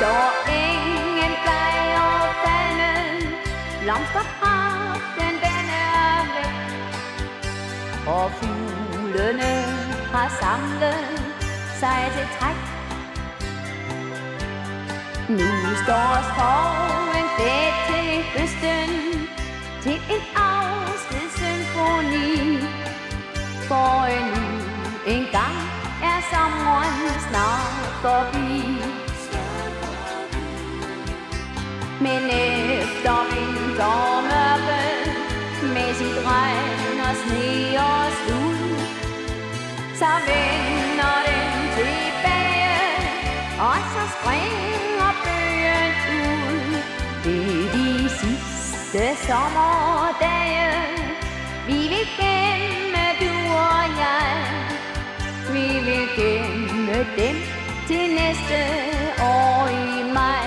står ingen plejer falden, blomsterparken den er væk, og fuglene har samlet sig til træk. Nu står skoven klædt til høsten, til en afskedssymfoni, for nu en gang er sommeren snart forbi. Men efter vintermørket med sit regn og sne og slud, så vender den tilbage, og så springer bøgen ud. Det er de sidste sommerdage, vi vil gemme, du og jeg. Vi vil gemme dem til næste år i maj.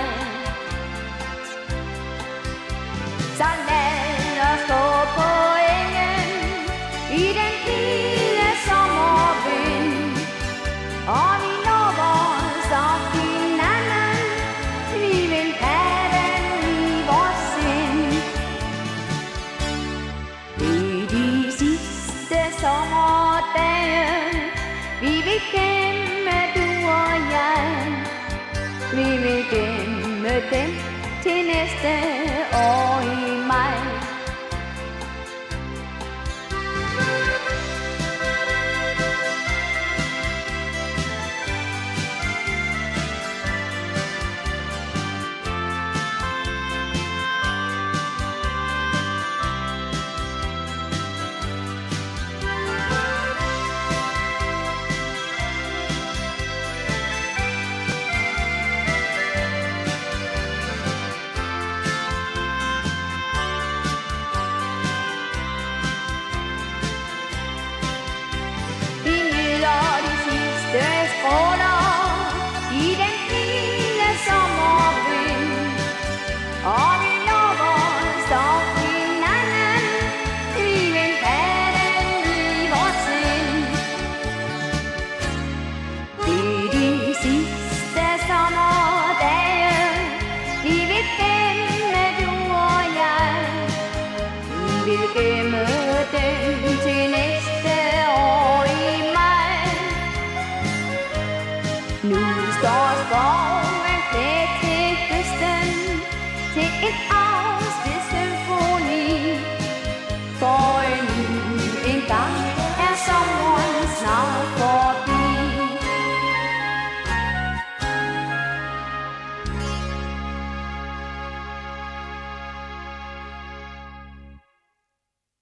Så lad os gå på engen i den lille sommervind, og vi lover os op hinanden, vi vil have den i vores sind. Det er de sidste sommerdage, vi vil gemme, du og jeg. Vi vil gemme dem til næste år i